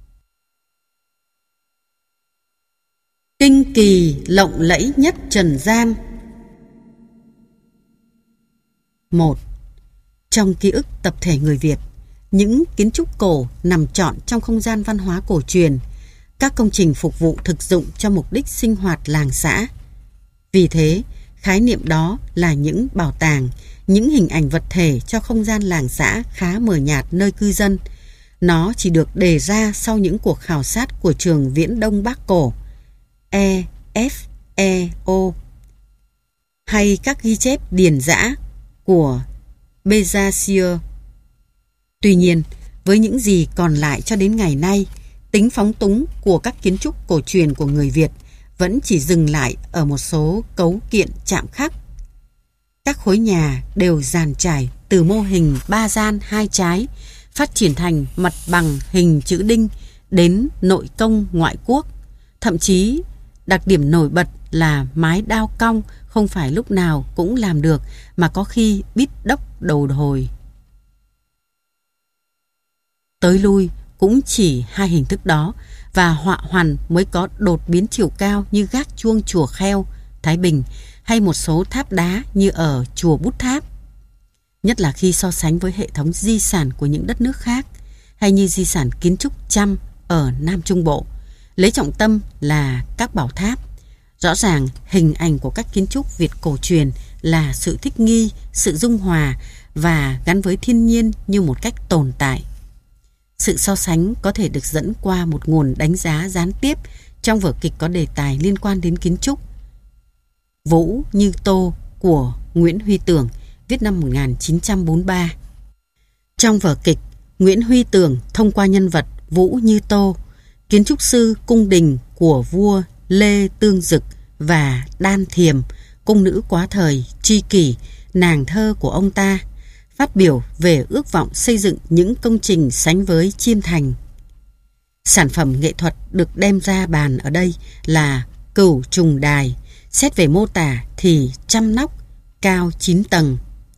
Kinh kỳ lộng lẫy nhất trần gian. một. Trong ký ức tập thể người Việt, những kiến trúc cổ nằm trọn trong không gian văn hóa cổ truyền, các công trình phục vụ thực dụng cho mục đích sinh hoạt làng xã. Vì thế, khái niệm đó là những bảo tàng, những hình ảnh vật thể cho không gian làng xã khá mờ nhạt nơi cư dân. Nó chỉ được đề ra sau những cuộc khảo sát của trường Viễn Đông Bắc Cổ E F E O hay các ghi chép điền dã của Bezacier. Tuy nhiên, với những gì còn lại cho đến ngày nay, tính phóng túng của các kiến trúc cổ truyền của người Việt vẫn chỉ dừng lại ở một số cấu kiện chạm khắc. Các khối nhà đều dàn trải từ mô hình ba gian hai trái, phát triển thành mặt bằng hình chữ đinh đến nội công ngoại quốc. Thậm chí, đặc điểm nổi bật là mái đao cong không phải lúc nào cũng làm được, mà có khi bít đốc đầu hồi. Tới lui cũng chỉ hai hình thức đó, và họa hoàn mới có đột biến chiều cao như gác chuông chùa Kheo, Thái Bình, hay một số tháp đá như ở chùa Bút Tháp. Nhất là khi so sánh với hệ thống di sản của những đất nước khác, hay như di sản kiến trúc Chăm ở Nam Trung Bộ, lấy trọng tâm là các bảo tháp. Rõ ràng hình ảnh của các kiến trúc Việt cổ truyền là sự thích nghi, sự dung hòa và gắn với thiên nhiên như một cách tồn tại. Sự so sánh có thể được dẫn qua một nguồn đánh giá gián tiếp trong vở kịch có đề tài liên quan đến kiến trúc. Vũ Như Tô của Nguyễn Huy Tưởng, viết năm một nghìn chín trăm bốn mươi ba. Trong vở kịch, Nguyễn Huy Tưởng thông qua nhân vật Vũ Như Tô, kiến trúc sư cung đình của vua Lê Tương Dực và Đan Thiềm, cung nữ quá thời, tri kỷ, nàng thơ của ông ta, phát biểu về ước vọng xây dựng những công trình sánh với Chiêm Thành. Sản phẩm nghệ thuật được đem ra bàn ở đây là Cửu Trùng Đài, xét về mô tả thì trăm nóc, cao chín tầng.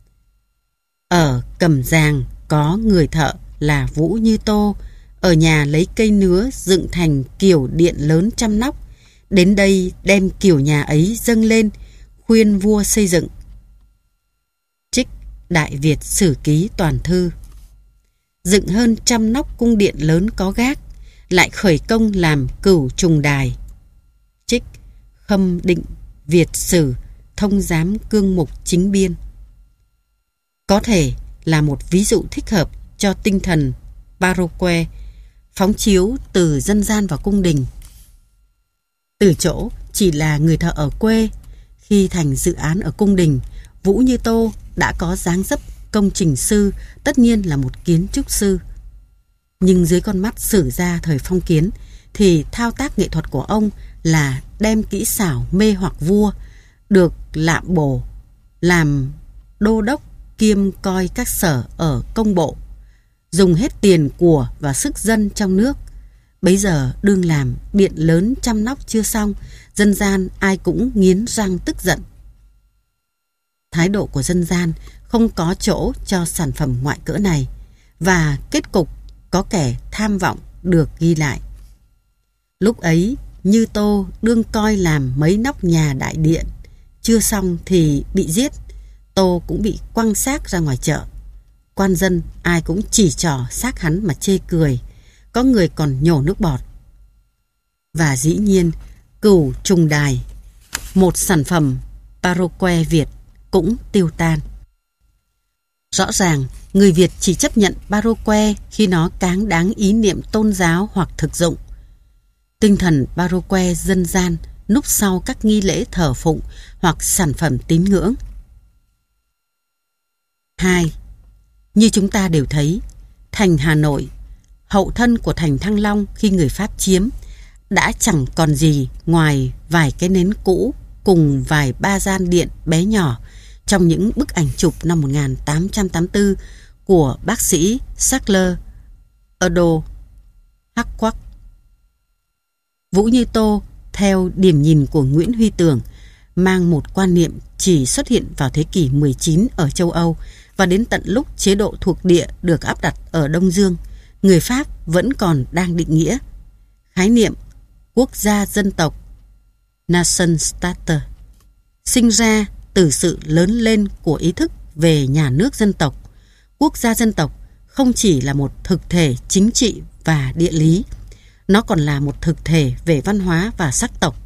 Ở Cẩm Giàng có người thợ là Vũ Như Tô, ở nhà lấy cây nứa dựng thành kiểu điện lớn trăm nóc, đến đây đem kiểu nhà ấy dâng lên, khuyên vua xây dựng. Trích Đại Việt Sử Ký Toàn Thư. Dựng hơn trăm nóc cung điện lớn có gác, lại khởi công làm Cửu Trùng Đài. Trích Khâm Định Việt Sử Thông Giám Cương Mục Chính Biên. Có thể là một ví dụ thích hợp cho tinh thần Baroque, phóng chiếu từ dân gian vào cung đình. Từ chỗ chỉ là người thợ ở quê, khi thành dự án ở cung đình, Vũ Như Tô đã có dáng dấp công trình sư, tất nhiên là một kiến trúc sư. Nhưng dưới con mắt sử gia thời phong kiến, thì thao tác nghệ thuật của ông là đem kỹ xảo mê hoặc vua, được lạm bổ, làm đô đốc kiêm coi các sở ở công bộ, dùng hết tiền của và sức dân trong nước. Bấy giờ đương làm điện lớn trăm nóc chưa xong, dân gian ai cũng nghiến răng tức giận. Thái độ của dân gian không có chỗ cho sản phẩm ngoại cỡ này, và kết cục có kẻ tham vọng được ghi lại. Lúc ấy, Như Tô đương coi làm mấy nóc nhà đại điện, chưa xong thì bị giết. Tô cũng bị quăng xác ra ngoài chợ. Quan dân ai cũng chỉ trỏ xác hắn mà chê cười, có người còn nhổ nước bọt. Và dĩ nhiên, Cửu Trùng Đài, một sản phẩm Baroque Việt, cũng tiêu tan. Rõ ràng, người Việt chỉ chấp nhận Baroque khi nó cáng đáng ý niệm tôn giáo hoặc thực dụng. Tinh thần Baroque dân gian núp sau các nghi lễ thờ phụng hoặc sản phẩm tín ngưỡng. hai. Như chúng ta đều thấy, thành Hà Nội, hậu thân của thành Thăng Long khi người Pháp chiếm, đã chẳng còn gì ngoài vài cái nến cũ cùng vài ba gian điện bé nhỏ trong những bức ảnh chụp năm một nghìn tám trăm tám mươi tư của bác sĩ Sackler Erdo Hacquard. Vũ Như Tô, theo điểm nhìn của Nguyễn Huy Tưởng, mang một quan niệm chỉ xuất hiện vào thế kỷ mười chín ở châu Âu, và đến tận lúc chế độ thuộc địa được áp đặt ở Đông Dương, người Pháp vẫn còn đang định nghĩa. Khái niệm quốc gia dân tộc Nation State sinh ra từ sự lớn lên của ý thức về nhà nước dân tộc. Quốc gia dân tộc không chỉ là một thực thể chính trị và địa lý, nó còn là một thực thể về văn hóa và sắc tộc.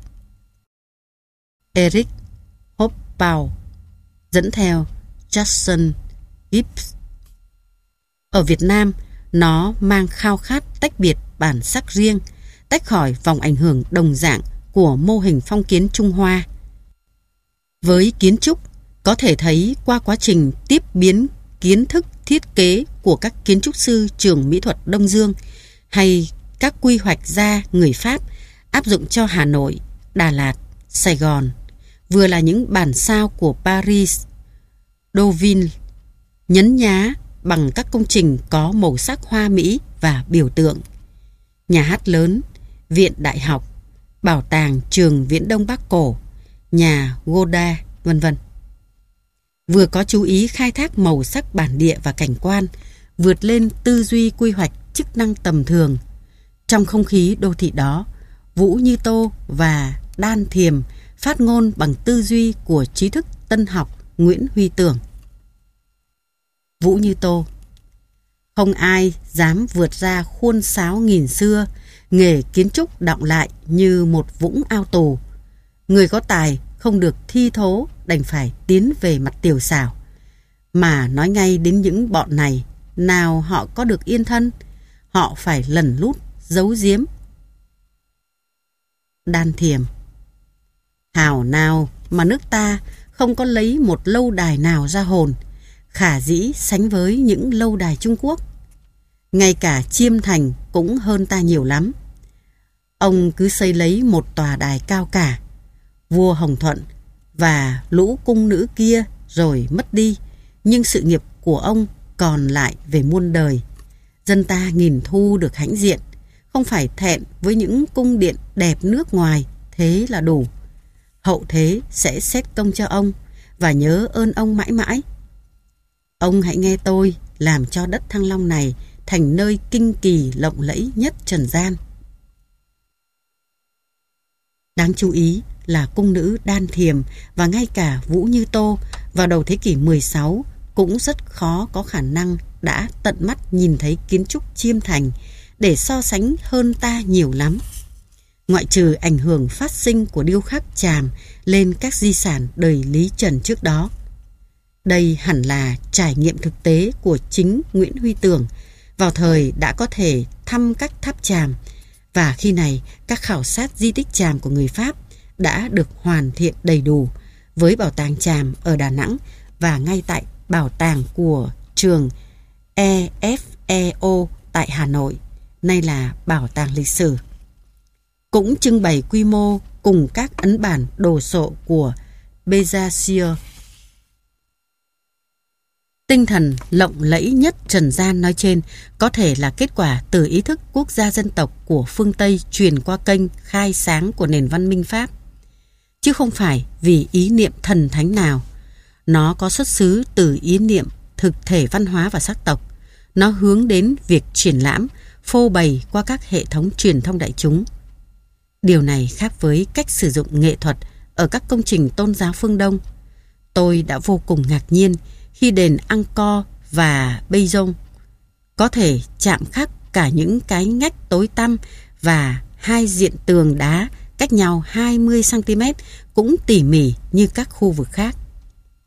Eric Hobsbawm dẫn theo Jackson Gibbs. Ở Việt Nam, nó mang khao khát tách biệt bản sắc riêng, tách khỏi vòng ảnh hưởng đồng dạng của mô hình phong kiến Trung Hoa. Với kiến trúc, có thể thấy qua quá trình tiếp biến kiến thức thiết kế của các kiến trúc sư trường mỹ thuật Đông Dương hay các quy hoạch gia người Pháp áp dụng cho Hà Nội, Đà Lạt, Sài Gòn, vừa là những bản sao của Paris, Deauville, nhấn nhá bằng các công trình có màu sắc hoa mỹ và biểu tượng. Nhà hát lớn, viện đại học, bảo tàng trường Viễn Đông Bắc Cổ, nhà Godard, vân vân. Vừa có chú ý khai thác màu sắc bản địa và cảnh quan, vượt lên tư duy quy hoạch chức năng tầm thường. Trong không khí đô thị đó, Vũ Như Tô và Đan Thiềm phát ngôn bằng tư duy của trí thức tân học Nguyễn Huy Tưởng. Vũ Như Tô: không ai dám vượt ra khuôn sáo nghìn xưa, nghề kiến trúc đọng lại như một vũng ao tù. Người có tài không được thi thố, đành phải tiến về mặt tiểu xảo. Mà nói ngay đến những bọn này, nào họ có được yên thân, họ phải lẩn lút, giấu giếm. Đan Thiềm: hào nào mà nước ta không có lấy một lâu đài nào ra hồn, khả dĩ sánh với những lâu đài Trung Quốc. Ngay cả Chiêm Thành cũng hơn ta nhiều lắm. Ông cứ xây lấy một tòa đài cao cả, vua Hồng Thuận và lũ cung nữ kia rồi mất đi, nhưng sự nghiệp của ông còn lại về muôn đời. Dân ta nghìn thu được hãnh diện, không phải thẹn với những cung điện đẹp nước ngoài, thế là đủ. Hậu thế sẽ xét công cho ông và nhớ ơn ông mãi mãi. Ông hãy nghe tôi làm cho đất Thăng Long này thành nơi kinh kỳ lộng lẫy nhất trần gian. Đáng chú ý là cung nữ Đan Thiềm và ngay cả Vũ Như Tô vào đầu thế kỷ mười sáu cũng rất khó có khả năng đã tận mắt nhìn thấy kiến trúc Chiêm Thành để so sánh hơn ta nhiều lắm. Ngoại trừ ảnh hưởng phát sinh của điêu khắc Tràm lên các di sản đời Lý Trần trước đó. Đây hẳn là trải nghiệm thực tế của chính Nguyễn Huy Tưởng vào thời đã có thể thăm các tháp Tràm, và khi này các khảo sát di tích Tràm của người Pháp đã được hoàn thiện đầy đủ với bảo tàng Tràm ở Đà Nẵng và ngay tại bảo tàng của trường e ép e o tại Hà Nội, nay là Bảo tàng Lịch sử. Cũng trưng bày quy mô cùng các ấn bản đồ sộ của Bézier. Tinh thần lộng lẫy nhất trần gian nói trên có thể là kết quả từ ý thức quốc gia dân tộc của phương Tây truyền qua kênh khai sáng của nền văn minh Pháp, chứ không phải vì ý niệm thần thánh nào. Nó có xuất xứ từ ý niệm thực thể văn hóa và sắc tộc. Nó hướng đến việc triển lãm, phô bày qua các hệ thống truyền thông đại chúng. Điều này khác với cách sử dụng nghệ thuật ở các công trình tôn giáo phương Đông. Tôi đã vô cùng ngạc nhiên khi đền Angkor và Beijing có thể chạm khắc cả những cái ngách tối tăm và hai diện tường đá cách nhau hai mươi xăng ti mét cũng tỉ mỉ như các khu vực khác.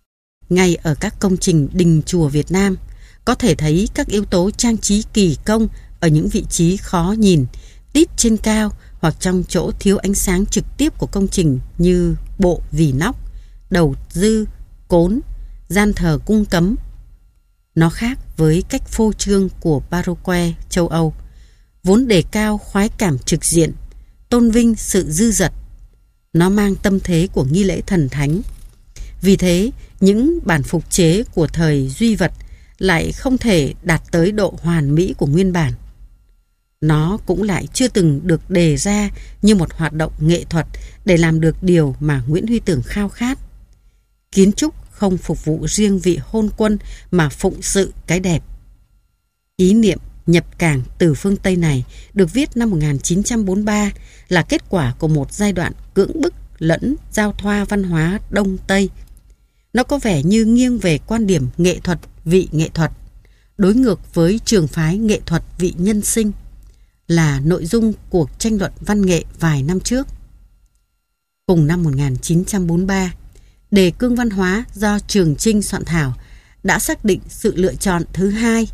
Ngay ở các công trình đình chùa Việt Nam, có thể thấy các yếu tố trang trí kỳ công ở những vị trí khó nhìn, tít trên cao hoặc trong chỗ thiếu ánh sáng trực tiếp của công trình như bộ vỉ nóc, đầu dư, cốn, gian thờ cung cấm. Nó khác với cách phô trương của Baroque châu Âu, vốn đề cao khoái cảm trực diện, tôn vinh sự dư dật. Nó mang tâm thế của nghi lễ thần thánh. Vì thế, những bản phục chế của thời Duy Vật lại không thể đạt tới độ hoàn mỹ của nguyên bản. Nó cũng lại chưa từng được đề ra như một hoạt động nghệ thuật để làm được điều mà Nguyễn Huy Tưởng khao khát. Kiến trúc không phục vụ riêng vị hôn quân mà phụng sự cái đẹp. Ý niệm nhập cảng từ phương Tây này được viết năm một nghìn chín trăm bốn mươi ba là kết quả của một giai đoạn cưỡng bức lẫn giao thoa văn hóa Đông Tây. Nó có vẻ như nghiêng về quan điểm nghệ thuật vị nghệ thuật, đối ngược với trường phái nghệ thuật vị nhân sinh, là nội dung cuộc tranh luận văn nghệ vài năm trước. Cùng năm một nghìn chín trăm bốn mươi ba, đề cương văn hóa do Trường Chinh soạn thảo đã xác định sự lựa chọn thứ hai.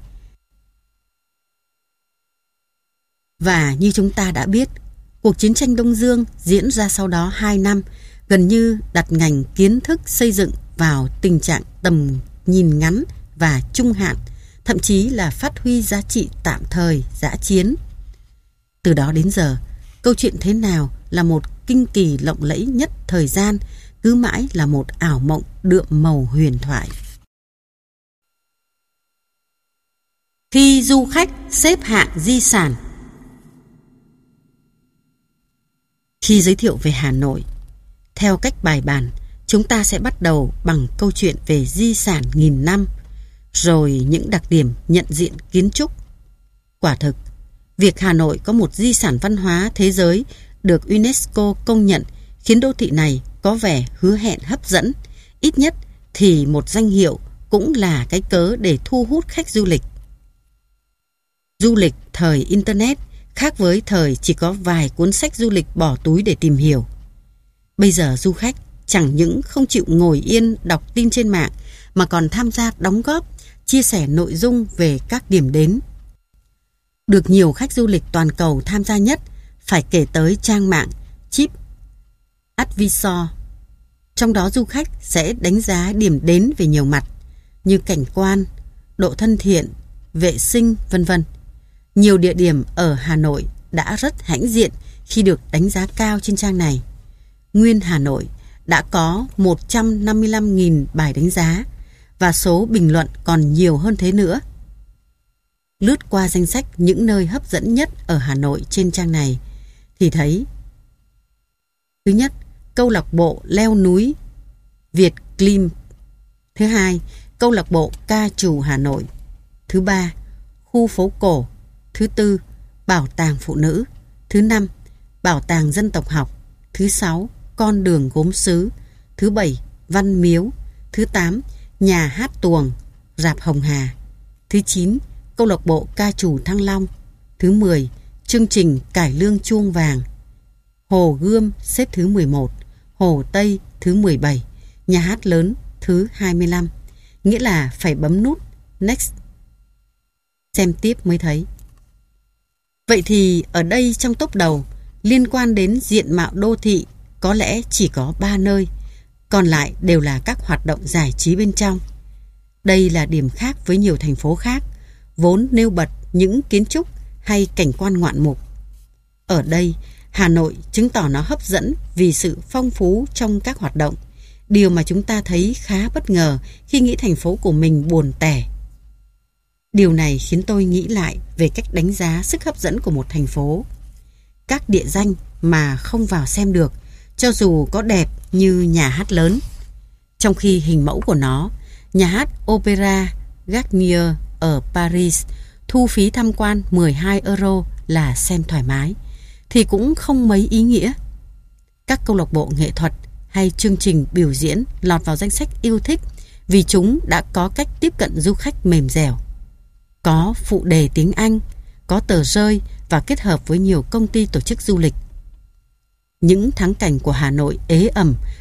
Và như chúng ta đã biết, cuộc chiến tranh Đông Dương diễn ra sau đó hai năm, gần như đặt ngành kiến thức xây dựng vào tình trạng tầm nhìn ngắn và trung hạn, thậm chí là phát huy giá trị tạm thời dã chiến. Từ đó đến giờ, câu chuyện thế nào là một kinh kỳ lộng lẫy nhất thời gian cứ mãi là một ảo mộng đượm màu huyền thoại. Khi du khách xếp hạng di sản. Khi giới thiệu về Hà Nội, theo cách bài bản, chúng ta sẽ bắt đầu bằng câu chuyện về di sản nghìn năm, rồi những đặc điểm nhận diện kiến trúc. Quả thực, việc Hà Nội có một di sản văn hóa thế giới được UNESCO công nhận khiến đô thị này có vẻ hứa hẹn hấp dẫn, ít nhất thì một danh hiệu cũng là cái cớ để thu hút khách du lịch. Du lịch thời Internet khác với thời chỉ có vài cuốn sách du lịch bỏ túi để tìm hiểu. Bây giờ du khách chẳng những không chịu ngồi yên đọc tin trên mạng mà còn tham gia đóng góp, chia sẻ nội dung về các điểm đến. Được nhiều khách du lịch toàn cầu tham gia nhất phải kể tới trang mạng Trip Advisor. Trong đó du khách sẽ đánh giá điểm đến về nhiều mặt như cảnh quan, độ thân thiện, vệ sinh, vân vân. Nhiều địa điểm ở Hà Nội đã rất hãnh diện khi được đánh giá cao trên trang này. Nguyên Hà Nội đã có một trăm năm mươi lăm nghìn bài đánh giá và số bình luận còn nhiều hơn thế nữa. Lướt qua danh sách những nơi hấp dẫn nhất ở Hà Nội trên trang này thì thấy: thứ nhất, câu lạc bộ leo núi Việt Climb. Thứ hai, câu lạc bộ ca trù Hà Nội. Thứ ba, khu phố cổ. Thứ tư, bảo tàng phụ nữ. Thứ năm, bảo tàng dân tộc học. Thứ sáu, con đường gốm sứ. Thứ bảy, Văn Miếu. Thứ tám, nhà hát tuồng, rạp Hồng Hà. Thứ chín, câu lạc bộ ca trù Thăng Long. Thứ mười, chương trình cải lương Chuông Vàng. Hồ Gươm xếp thứ mười một, Hồ Tây thứ mười bảy, nhà hát lớn thứ hai mươi lăm. Nghĩa là phải bấm nút Next, xem tiếp mới thấy. Vậy thì ở đây trong tốp đầu liên quan đến diện mạo đô thị có lẽ chỉ có ba nơi, còn lại đều là các hoạt động giải trí bên trong. Đây là điểm khác với nhiều thành phố khác, vốn nêu bật những kiến trúc hay cảnh quan ngoạn mục. Ở đây, Hà Nội chứng tỏ nó hấp dẫn vì sự phong phú trong các hoạt động, điều mà chúng ta thấy khá bất ngờ khi nghĩ thành phố của mình buồn tẻ. Điều này khiến tôi nghĩ lại về cách đánh giá sức hấp dẫn của một thành phố. Các địa danh mà không vào xem được, cho dù có đẹp như nhà hát lớn. Trong khi hình mẫu của nó, nhà hát Opera Garnier ở Paris thu phí tham quan mười hai euro là xem thoải mái, thì cũng không mấy ý nghĩa. Các câu lạc bộ nghệ thuật hay chương trình biểu diễn lọt vào danh sách yêu thích vì chúng đã có cách tiếp cận du khách mềm dẻo. Có phụ đề tiếng Anh, có tờ rơi và kết hợp với nhiều công ty tổ chức du lịch. Những thắng cảnh của Hà Nội ế ẩm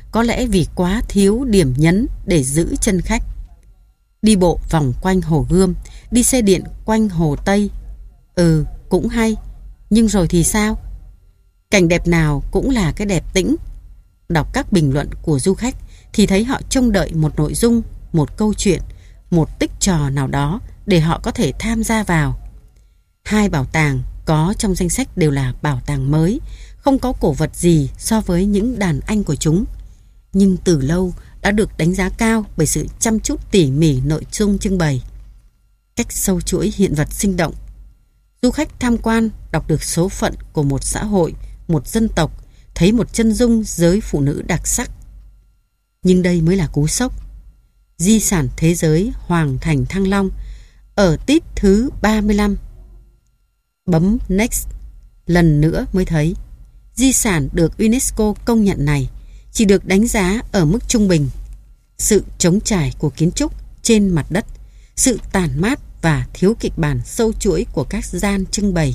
có lẽ vì quá thiếu điểm nhấn để giữ chân khách. Đi bộ vòng quanh Hồ Gươm, đi xe điện quanh Hồ Tây. Ừ, cũng hay, nhưng rồi thì sao? Cảnh đẹp nào cũng là cái đẹp tĩnh. Đọc các bình luận của du khách thì thấy họ trông đợi một nội dung, một câu chuyện, một tích trò nào đó để họ có thể tham gia vào. Hai bảo tàng có trong danh sách đều là bảo tàng mới, không có cổ vật gì so với những đàn anh của chúng, nhưng từ lâu đã được đánh giá cao bởi sự chăm chút tỉ mỉ nội dung trưng bày, cách sâu chuỗi hiện vật sinh động. Du khách tham quan đọc được số phận của một xã hội, một dân tộc, thấy một chân dung giới phụ nữ đặc sắc. Nhưng đây mới là cú sốc. Di sản thế giới Hoàng thành Thăng Long ở tít thứ ba mươi lăm. Bấm Next, lần nữa mới thấy di sản được UNESCO công nhận này chỉ được đánh giá ở mức trung bình. Sự trống trải của kiến trúc trên mặt đất, sự tàn mát và thiếu kịch bản sâu chuỗi của các gian trưng bày.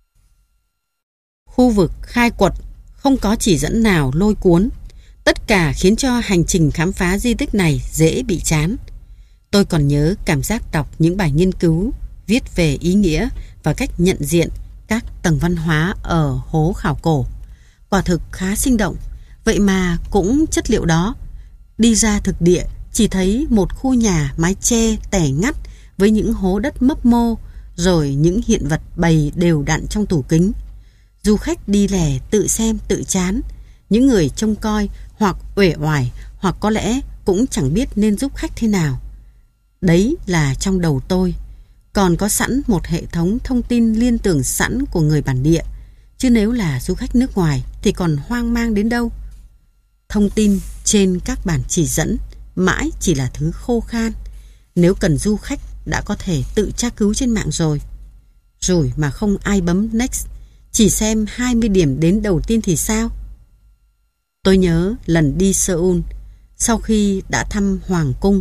Khu vực khai quật không có chỉ dẫn nào lôi cuốn. Tất cả khiến cho hành trình khám phá di tích này dễ bị chán. Tôi còn nhớ cảm giác đọc những bài nghiên cứu viết về ý nghĩa và cách nhận diện các tầng văn hóa ở hố khảo cổ. Quả thực khá sinh động. Vậy mà cũng chất liệu đó. Đi ra thực địa chỉ thấy một khu nhà mái che tẻ ngắt với những hố đất mấp mô, rồi những hiện vật bày đều đặn trong tủ kính. Du khách đi lẻ tự xem tự chán. Những người trông coi hoặc uể oải hoặc có lẽ cũng chẳng biết nên giúp khách thế nào. Đấy là trong đầu tôi. Còn có sẵn một hệ thống thông tin liên tưởng sẵn của người bản địa. Chứ nếu là du khách nước ngoài thì còn hoang mang đến đâu. Thông tin trên các bản chỉ dẫn mãi chỉ là thứ khô khan. Nếu cần du khách đã có thể tự tra cứu trên mạng rồi. Rồi mà không ai bấm Next, chỉ xem hai mươi điểm đến đầu tiên thì sao? Tôi nhớ lần đi Seoul, sau khi đã thăm Hoàng cung,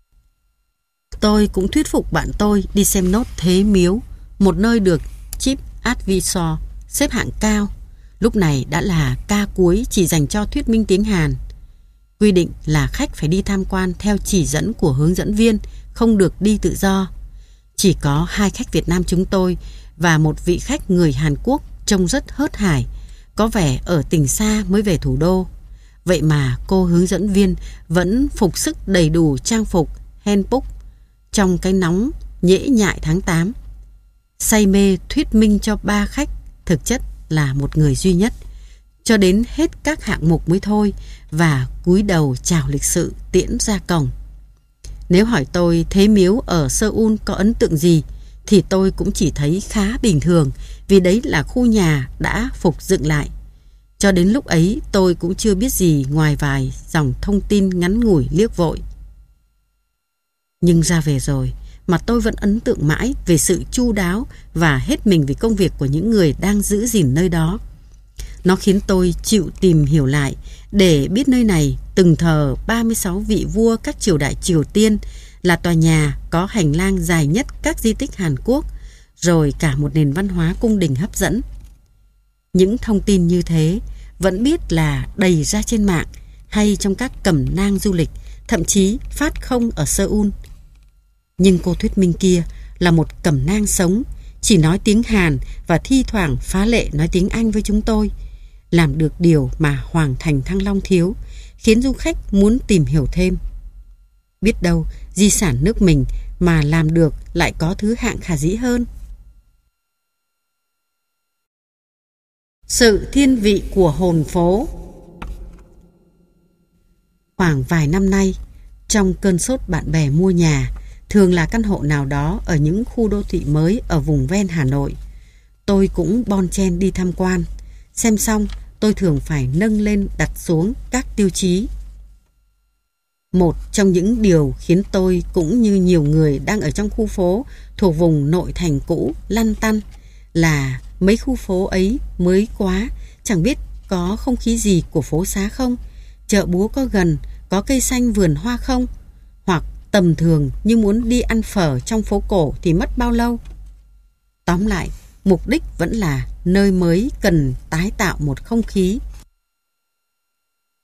tôi cũng thuyết phục bạn tôi đi xem nốt Thế Miếu, một nơi được Chip Advisor xếp hạng cao. Lúc này đã là ca cuối chỉ dành cho thuyết minh tiếng Hàn. Quy định là khách phải đi tham quan theo chỉ dẫn của hướng dẫn viên, không được đi tự do. Chỉ có hai khách Việt Nam chúng tôi và một vị khách người Hàn Quốc trông rất hớt hải, có vẻ ở tỉnh xa mới về thủ đô. Vậy mà cô hướng dẫn viên vẫn phục sức đầy đủ trang phục hanbok trong cái nóng nhễ nhại tháng tám. Say mê thuyết minh cho ba khách, thực chất là một người duy nhất, cho đến hết các hạng mục mới thôi, và cúi đầu chào lịch sự tiễn ra cổng. Nếu hỏi tôi Thế Miếu ở Seoul có ấn tượng gì, thì tôi cũng chỉ thấy khá bình thường, vì đấy là khu nhà đã phục dựng lại. Cho đến lúc ấy tôi cũng chưa biết gì ngoài vài dòng thông tin ngắn ngủi liếc vội. Nhưng ra về rồi mà tôi vẫn ấn tượng mãi về sự chu đáo và hết mình vì công việc của những người đang giữ gìn nơi đó. Nó khiến tôi chịu tìm hiểu lại để biết nơi này từng thờ ba mươi sáu vị vua các triều đại Triều Tiên, là tòa nhà có hành lang dài nhất các di tích Hàn Quốc, rồi cả một nền văn hóa cung đình hấp dẫn. Những thông tin như thế vẫn biết là đầy ra trên mạng hay trong các cẩm nang du lịch, thậm chí phát không ở Seoul. Nhưng cô thuyết minh kia là một cẩm nang sống, chỉ nói tiếng Hàn và thi thoảng phá lệ nói tiếng Anh với chúng tôi, làm được điều mà Hoàng thành Thăng Long thiếu, khiến du khách muốn tìm hiểu thêm. Biết đâu di sản nước mình mà làm được lại có thứ hạng khả dĩ hơn. Sự thiên vị của hồn phố. Khoảng vài năm nay, trong cơn sốt bạn bè mua nhà, thường là căn hộ nào đó ở những khu đô thị mới ở vùng ven Hà Nội, tôi cũng bon chen đi tham quan. Xem xong, tôi thường phải nâng lên đặt xuống các tiêu chí. Một trong những điều khiến tôi cũng như nhiều người đang ở trong khu phố thuộc vùng nội thành cũ lăn tăn là mấy khu phố ấy mới quá, chẳng biết có không khí gì của phố xá không, chợ búa có gần, có cây xanh vườn hoa không, hoặc tầm thường như muốn đi ăn phở trong phố cổ thì mất bao lâu. Tóm lại, mục đích vẫn là nơi mới cần tái tạo một không khí.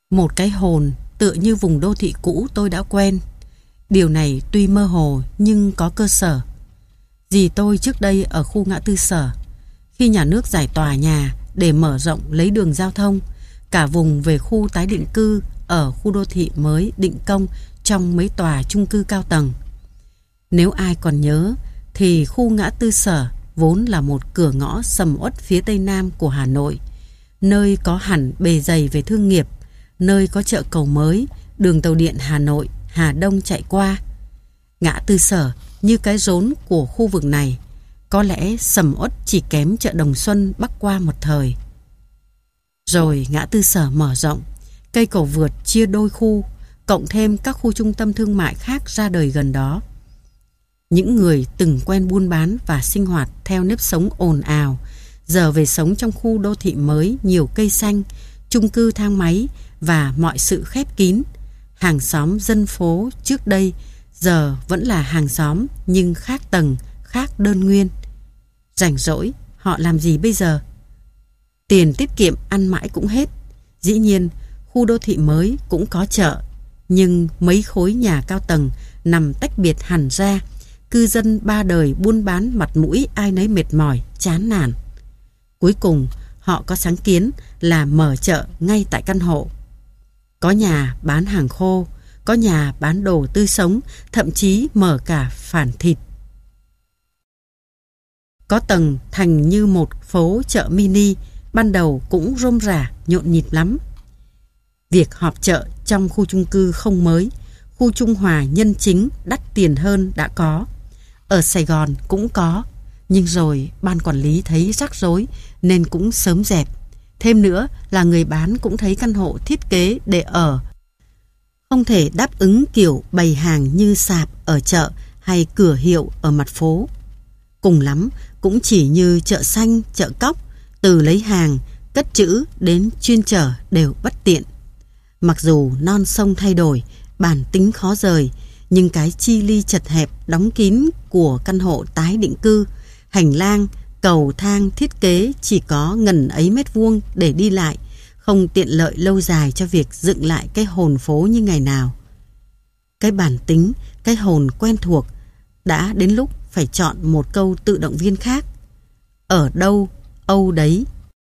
Một cái hồn tựa như vùng đô thị cũ tôi đã quen. Điều này tuy mơ hồ nhưng có cơ sở. Dì tôi trước đây ở khu ngã tư Sở, khi nhà nước giải tỏa nhà để mở rộng lấy đường giao thông cả vùng về khu tái định cư ở khu đô thị mới Định Công trong mấy tòa chung cư cao tầng. Nếu ai còn nhớ thì khu ngã tư Sở vốn là một cửa ngõ sầm uất phía tây nam của Hà Nội, nơi có hẳn bề dày về thương nghiệp, nơi có chợ Cầu Mới, đường tàu điện Hà Nội, Hà Đông chạy qua. Ngã tư Sở như cái rốn của khu vực này, có lẽ sầm uất chỉ kém chợ Đồng Xuân bắc qua một thời. Rồi ngã tư Sở mở rộng, cây cầu vượt chia đôi khu, cộng thêm các khu trung tâm thương mại khác ra đời gần đó. Những người từng quen buôn bán và sinh hoạt theo nếp sống ồn ào, giờ về sống trong khu đô thị mới nhiều cây xanh, chung cư thang máy và mọi sự khép kín. Hàng xóm dân phố trước đây giờ vẫn là hàng xóm nhưng khác tầng, khác đơn nguyên. Rảnh rỗi, họ làm gì bây giờ? Tiền tiết kiệm ăn mãi cũng hết. Dĩ nhiên, khu đô thị mới cũng có chợ, nhưng mấy khối nhà cao tầng nằm tách biệt hẳn ra. Cư dân ba đời buôn bán mặt mũi ai nấy mệt mỏi, chán nản. Cuối cùng, họ có sáng kiến là mở chợ ngay tại căn hộ. Có nhà bán hàng khô, có nhà bán đồ tươi sống, thậm chí mở cả phản thịt. Có tầng thành như một phố chợ mini, ban đầu cũng rôm rả, nhộn nhịp lắm. Việc họp chợ trong khu chung cư không mới, khu Trung Hòa Nhân Chính đắt tiền hơn đã có. Ở Sài Gòn cũng có, nhưng rồi ban quản lý thấy rắc rối nên cũng sớm dẹp. Thêm nữa là người bán cũng thấy căn hộ thiết kế để ở không thể đáp ứng kiểu bày hàng như sạp ở chợ hay cửa hiệu ở mặt phố. Cùng lắm cũng chỉ như chợ xanh, chợ cóc, từ lấy hàng, cất trữ đến chuyên chở đều bất tiện. Mặc dù non sông thay đổi, bản tính khó rời, nhưng cái chi ly chật hẹp đóng kín của căn hộ tái định cư, hành lang, cầu thang thiết kế chỉ có ngần ấy mét vuông để đi lại, không tiện lợi lâu dài cho việc dựng lại cái hồn phố như ngày nào. Cái bản tính, cái hồn quen thuộc, đã đến lúc phải chọn một câu tự động viên khác. Ở đâu, âu đấy.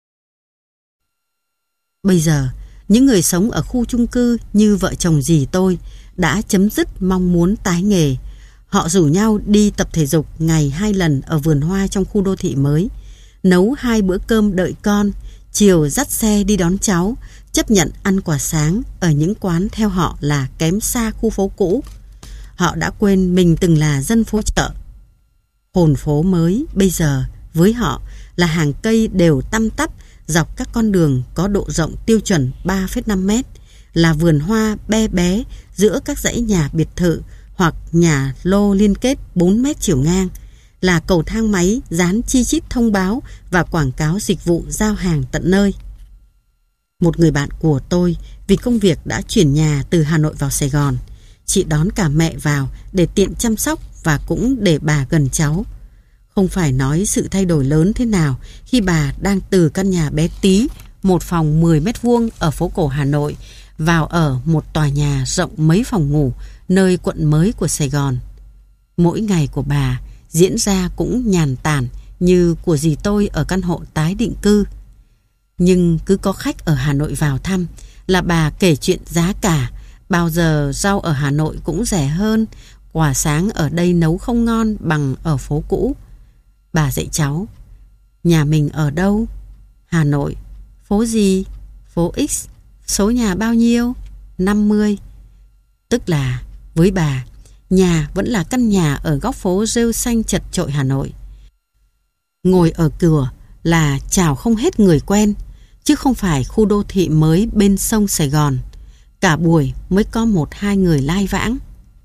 Bây giờ, những người sống ở khu chung cư như vợ chồng dì tôi đã chấm dứt mong muốn tái nghề. Họ rủ nhau đi tập thể dục ngày hai lần ở vườn hoa trong khu đô thị mới, nấu hai bữa cơm đợi con, chiều dắt xe đi đón cháu, chấp nhận ăn quả sáng ở những quán theo họ là kém xa khu phố cũ. Họ đã quên mình từng là dân phố chợ. Hồn phố mới bây giờ với họ là hàng cây đều tăm tắp dọc các con đường có độ rộng tiêu chuẩn ba phẩy năm mét, là vườn hoa be bé giữa các dãy nhà biệt thự hoặc nhà lô liên kết bốn mét chiều ngang, là cầu thang máy dán chi chít thông báo và quảng cáo dịch vụ giao hàng tận nơi. Một người bạn của tôi vì công việc đã chuyển nhà từ Hà Nội vào Sài Gòn. Chị đón cả mẹ vào để tiện chăm sóc và cũng để bà gần cháu. Không phải nói sự thay đổi lớn thế nào khi bà đang từ căn nhà bé tí, một phòng mười mét vuông ở phố cổ Hà Nội, vào ở một tòa nhà rộng mấy phòng ngủ nơi quận mới của Sài Gòn. Mỗi ngày của bà diễn ra cũng nhàn tản như của dì tôi ở căn hộ tái định cư. Nhưng cứ có khách ở Hà Nội vào thăm là bà kể chuyện giá cả, bao giờ rau ở Hà Nội cũng rẻ hơn, quả sáng ở đây nấu không ngon bằng ở phố cũ. Bà dạy cháu: nhà mình ở đâu? Hà Nội. Phố gì? Phố X. Số nhà bao nhiêu? năm mươi. Tức là với bà, nhà vẫn là căn nhà ở góc phố rêu xanh chật chội Hà Nội. Ngồi ở cửa là chào không hết người quen, chứ không phải khu đô thị mới bên sông Sài Gòn. Cả buổi mới có một hai người lai vãng.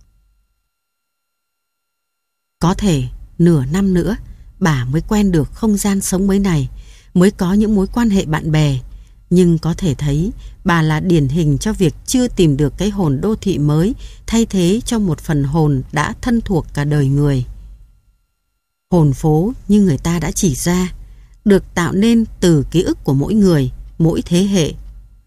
Có thể nửa năm nữa bà mới quen được không gian sống mới này, mới có những mối quan hệ bạn bè. Nhưng có thể thấy bà là điển hình cho việc chưa tìm được cái hồn đô thị mới thay thế cho một phần hồn đã thân thuộc cả đời người. Hồn phố như người ta đã chỉ ra, được tạo nên từ ký ức của mỗi người, mỗi thế hệ.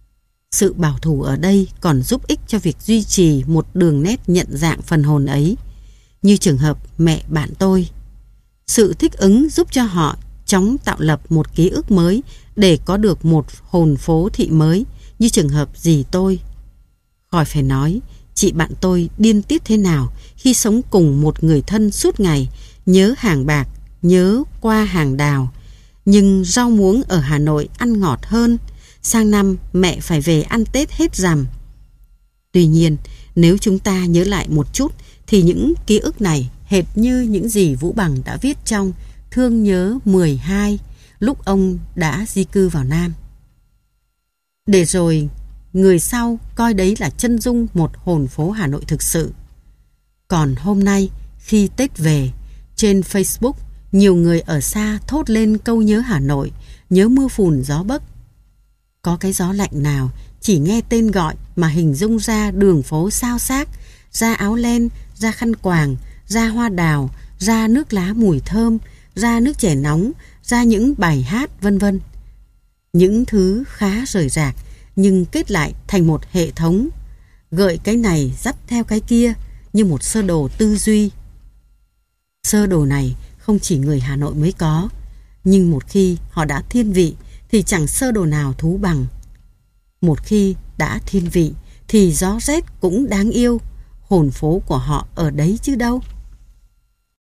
Sự bảo thủ ở đây còn giúp ích cho việc duy trì một đường nét nhận dạng phần hồn ấy, như trường hợp mẹ bạn tôi. Sự thích ứng giúp cho họ chóng tạo lập một ký ức mới để có được một hồn phố thị mới, như trường hợp dì tôi. Khỏi phải nói, chị bạn tôi điên tiết thế nào khi sống cùng một người thân suốt ngày, nhớ hàng bạc, nhớ qua hàng đào. Nhưng rau muống ở Hà Nội ăn ngọt hơn, sang năm mẹ phải về ăn Tết hết rằm. Tuy nhiên, nếu chúng ta nhớ lại một chút thì những ký ức này hệt như những gì Vũ Bằng đã viết trong Thương nhớ mười hai lúc ông đã di cư vào Nam. Để rồi người sau coi đấy là chân dung một hồn phố Hà Nội thực sự. Còn hôm nay, khi Tết về, trên Facebook, nhiều người ở xa thốt lên câu nhớ Hà Nội, nhớ mưa phùn gió bấc. Có cái gió lạnh nào chỉ nghe tên gọi mà hình dung ra đường phố xao xác, ra áo len, ra khăn quàng, ra hoa đào, ra nước lá mùi thơm, ra nước chè nóng, ra những bài hát vân vân. Những thứ khá rời rạc nhưng kết lại thành một hệ thống, gợi cái này dắt theo cái kia như một sơ đồ tư duy. Sơ đồ này không chỉ người Hà Nội mới có, nhưng một khi họ đã thiên vị thì chẳng sơ đồ nào thú bằng. Một khi đã thiên vị thì gió rét cũng đáng yêu, hồn phố của họ ở đấy chứ đâu.